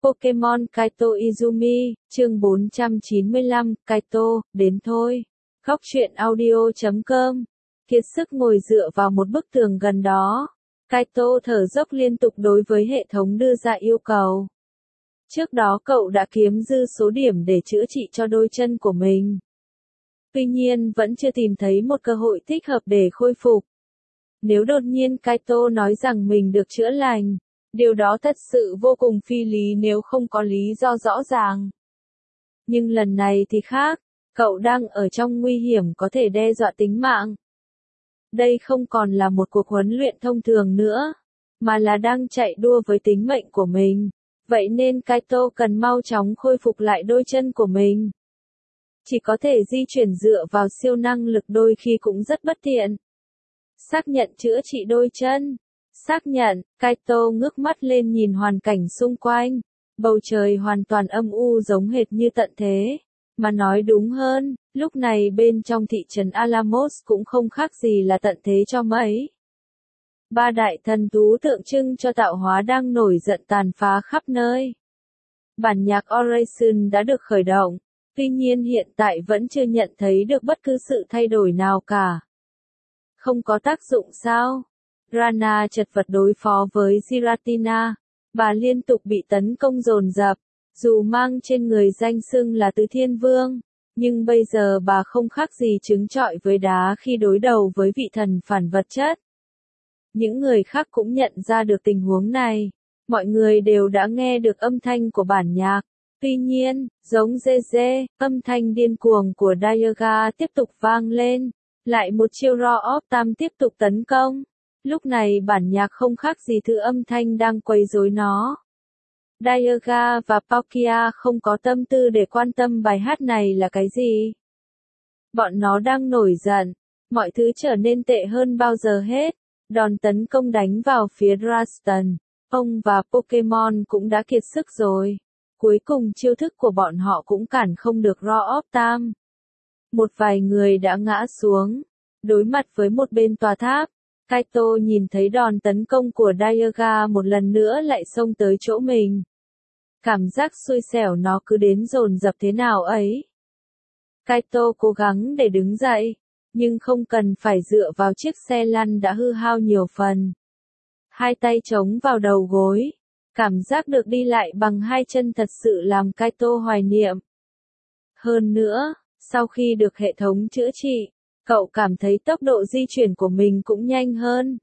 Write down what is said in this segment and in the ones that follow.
Pokemon Kaito Izumi, chương 495, Kaito, đến thôi. Góc truyện audio.com. Kiệt sức ngồi dựa vào một bức tường gần đó. Kaito thở dốc liên tục đối với hệ thống đưa ra yêu cầu. Trước đó cậu đã kiếm dư số điểm để chữa trị cho đôi chân của mình. Tuy nhiên vẫn chưa tìm thấy một cơ hội thích hợp để khôi phục. Nếu đột nhiên Kaito nói rằng mình được chữa lành, điều đó thật sự vô cùng phi lý nếu không có lý do rõ ràng. Nhưng lần này thì khác, cậu đang ở trong nguy hiểm có thể đe dọa tính mạng. Đây không còn là một cuộc huấn luyện thông thường nữa, mà là đang chạy đua với tính mệnh của mình. Vậy nên Kaito cần mau chóng khôi phục lại đôi chân của mình. Chỉ có thể di chuyển dựa vào siêu năng lực đôi khi cũng rất bất tiện. Xác nhận chữa trị đôi chân. Xác nhận, Kaito ngước mắt lên nhìn hoàn cảnh xung quanh. Bầu trời hoàn toàn âm u giống hệt như tận thế. Mà nói đúng hơn, lúc này bên trong thị trấn Alamos cũng không khác gì là tận thế cho mấy. Ba đại thần thú tượng trưng cho tạo hóa đang nổi giận tàn phá khắp nơi. Bản nhạc Oration đã được khởi động, tuy nhiên hiện tại vẫn chưa nhận thấy được bất cứ sự thay đổi nào cả. Không có tác dụng sao? Rana chật vật đối phó với Giratina. Bà liên tục bị tấn công dồn dập. Dù mang trên người danh xưng là Tứ Thiên Vương, nhưng bây giờ bà không khác gì trứng trọi với đá khi đối đầu với vị thần phản vật chất. Những người khác cũng nhận ra được tình huống này. Mọi người đều đã nghe được âm thanh của bản nhạc. Tuy nhiên, giống Zeze, âm thanh điên cuồng của Dialga tiếp tục vang lên. Lại một chiêu Raw of Time tiếp tục tấn công. Lúc này bản nhạc không khác gì thứ âm thanh đang quấy rối nó. Dialga và Palkia không có tâm tư để quan tâm bài hát này là cái gì. Bọn nó đang nổi giận. Mọi thứ trở nên tệ hơn bao giờ hết. Đòn tấn công đánh vào phía Draston. Ông và Pokemon cũng đã kiệt sức rồi. Cuối cùng chiêu thức của bọn họ cũng cản không được Raw of Time. Một vài người đã ngã xuống. Đối mặt với một bên tòa tháp, Kaito nhìn thấy đòn tấn công của Dialga một lần nữa lại xông tới chỗ mình. Cảm giác xui xẻo nó cứ đến dồn dập thế nào ấy. Kaito cố gắng để đứng dậy, nhưng không cần phải dựa vào chiếc xe lăn đã hư hao nhiều phần. Hai tay chống vào đầu gối, cảm giác được đi lại bằng hai chân thật sự làm Kaito hoài niệm. Hơn nữa, sau khi được hệ thống chữa trị, cậu cảm thấy tốc độ di chuyển của mình cũng nhanh hơn.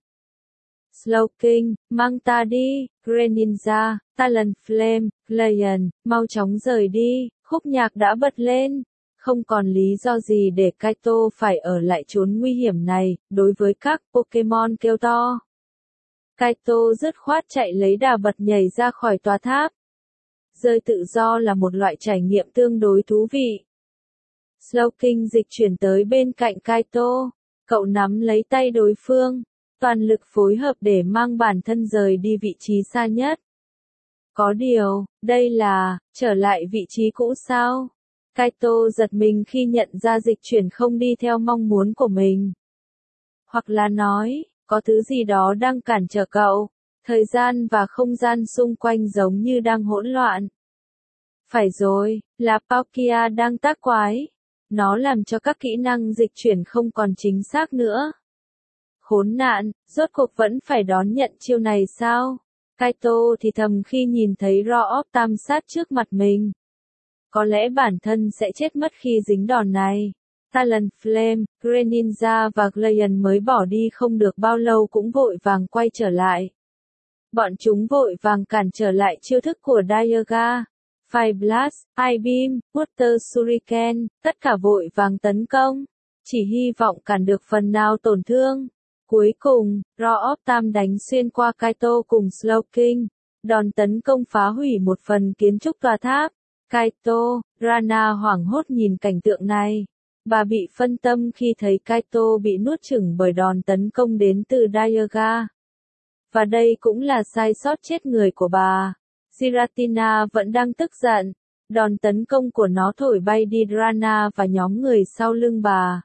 Slowking, mang ta đi, Greninja, Talonflame, Glacian, mau chóng rời đi, khúc nhạc đã bật lên. Không còn lý do gì để Kaito phải ở lại chốn nguy hiểm này, đối với các Pokemon kêu to. Kaito dứt khoát chạy lấy đà bật nhảy ra khỏi tòa tháp. Rơi tự do là một loại trải nghiệm tương đối thú vị. Slowking dịch chuyển tới bên cạnh Kaito. Cậu nắm lấy tay đối phương, toàn lực phối hợp để mang bản thân rời đi vị trí xa nhất. Có điều, đây là, trở lại vị trí cũ sao? Kaito giật mình khi nhận ra dịch chuyển không đi theo mong muốn của mình. Hoặc là nói, có thứ gì đó đang cản trở cậu. Thời gian và không gian xung quanh giống như đang hỗn loạn. Phải rồi, là Palkia đang tác quái. Nó làm cho các kỹ năng dịch chuyển không còn chính xác nữa. Khốn nạn, rốt cuộc vẫn phải đón nhận chiêu này sao? Kaito thì thầm khi nhìn thấy Raw of Time sát trước mặt mình. Có lẽ bản thân sẽ chết mất khi dính đòn này. Talonflame, Greninja và Glacian mới bỏ đi không được bao lâu cũng vội vàng quay trở lại. Bọn chúng vội vàng cản trở lại chiêu thức của Dialga. Fire Blast, Ice Beam, Water Shuriken, tất cả vội vàng tấn công. Chỉ hy vọng cản được phần nào tổn thương. Cuối cùng, Raw of Time đánh xuyên qua Kaito cùng Slowking. Đòn tấn công phá hủy một phần kiến trúc tòa tháp. Kaito, Rana hoảng hốt nhìn cảnh tượng này. Bà bị phân tâm khi thấy Kaito bị nuốt chửng bởi đòn tấn công đến từ Dialga. Và đây cũng là sai sót chết người của bà. Giratina vẫn đang tức giận. Đòn tấn công của nó thổi bay đi Rana và nhóm người sau lưng bà.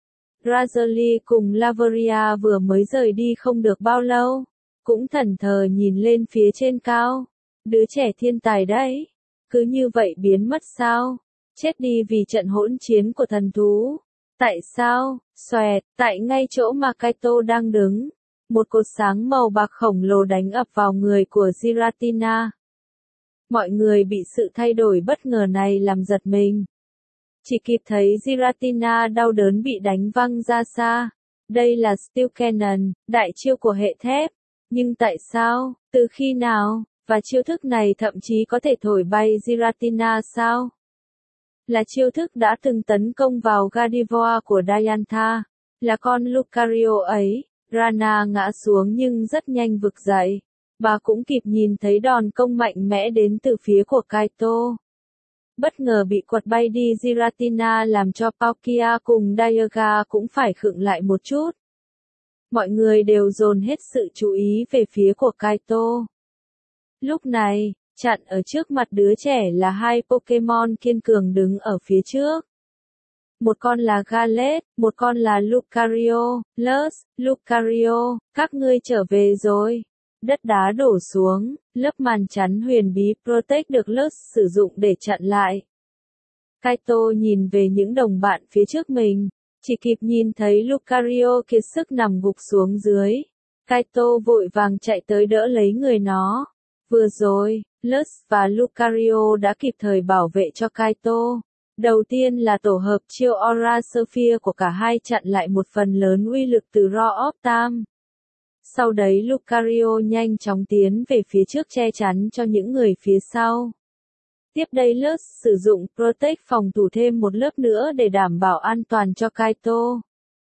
Razali cùng Laveria vừa mới rời đi không được bao lâu. Cũng thẫn thờ nhìn lên phía trên cao. Đứa trẻ thiên tài đấy. Cứ như vậy biến mất sao? Chết đi vì trận hỗn chiến của thần thú. Tại sao? Xoẹt, tại ngay chỗ mà Kaito đang đứng. Một cột sáng màu bạc khổng lồ đánh ập vào người của Giratina. Mọi người bị sự thay đổi bất ngờ này làm giật mình. Chỉ kịp thấy Giratina đau đớn bị đánh văng ra xa. Đây là Steel Cannon, đại chiêu của hệ thép. Nhưng tại sao? Từ khi nào? Và chiêu thức này thậm chí có thể thổi bay Giratina sao? Là chiêu thức đã từng tấn công vào Gardevoir của Diantha. Là con Lucario ấy. Rana ngã xuống nhưng rất nhanh vực dậy. Bà cũng kịp nhìn thấy đòn công mạnh mẽ đến từ phía của Kaito. Bất ngờ bị quật bay đi Giratina làm cho Palkia cùng Dialga cũng phải khựng lại một chút. Mọi người đều dồn hết sự chú ý về phía của Kaito. Lúc này, chặn ở trước mặt đứa trẻ là hai Pokemon kiên cường đứng ở phía trước. Một con là Gallet, một con là Lucario. Lus, Lucario, các ngươi trở về rồi. Đất đá đổ xuống, lớp màn chắn huyền bí Protect được Lus sử dụng để chặn lại. Kaito nhìn về những đồng bạn phía trước mình, chỉ kịp nhìn thấy Lucario kiệt sức nằm gục xuống dưới. Kaito vội vàng chạy tới đỡ lấy người nó. Vừa rồi, Lus và Lucario đã kịp thời bảo vệ cho Kaito. Đầu tiên là tổ hợp chiêu Aura Sphere của cả hai chặn lại một phần lớn uy lực từ Raw of Time. Sau đấy Lucario nhanh chóng tiến về phía trước che chắn cho những người phía sau. Tiếp đây Lus sử dụng Protect phòng thủ thêm một lớp nữa để đảm bảo an toàn cho Kaito.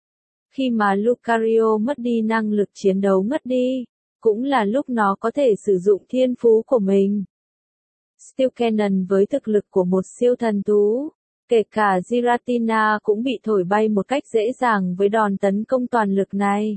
Khi mà Lucario mất đi năng lực chiến đấu ngất đi, cũng là lúc nó có thể sử dụng thiên phú của mình. Steel Cannon với thực lực của một siêu thần thú, kể cả Giratina cũng bị thổi bay một cách dễ dàng với đòn tấn công toàn lực này.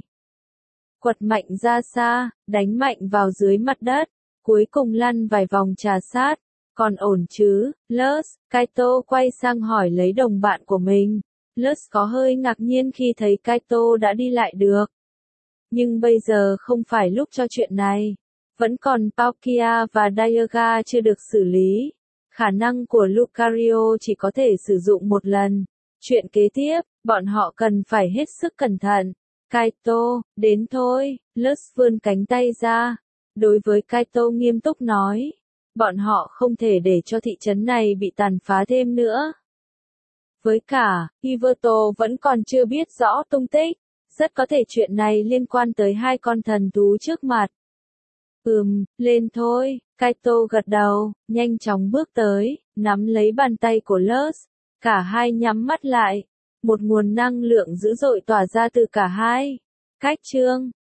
Quật mạnh ra xa, đánh mạnh vào dưới mặt đất, cuối cùng lăn vài vòng trà sát. Còn ổn chứ, Lus? Kaito quay sang hỏi lấy đồng bạn của mình. Lus có hơi ngạc nhiên khi thấy Kaito đã đi lại được. Nhưng bây giờ không phải lúc cho chuyện này. Vẫn còn Palkia và Dialga chưa được xử lý. Khả năng của Lucario chỉ có thể sử dụng một lần. Chuyện kế tiếp, bọn họ cần phải hết sức cẩn thận. Kaito, đến thôi, Lus vươn cánh tay ra. Đối với Kaito nghiêm túc nói. Bọn họ không thể để cho thị trấn này bị tàn phá thêm nữa. Với cả, Hiverto vẫn còn chưa biết rõ tung tích. Rất có thể chuyện này liên quan tới hai con thần thú trước mặt. Lên thôi, Kaito gật đầu, nhanh chóng bước tới, nắm lấy bàn tay của Lus. Cả hai nhắm mắt lại. Một nguồn năng lượng dữ dội tỏa ra từ cả hai. Cách chương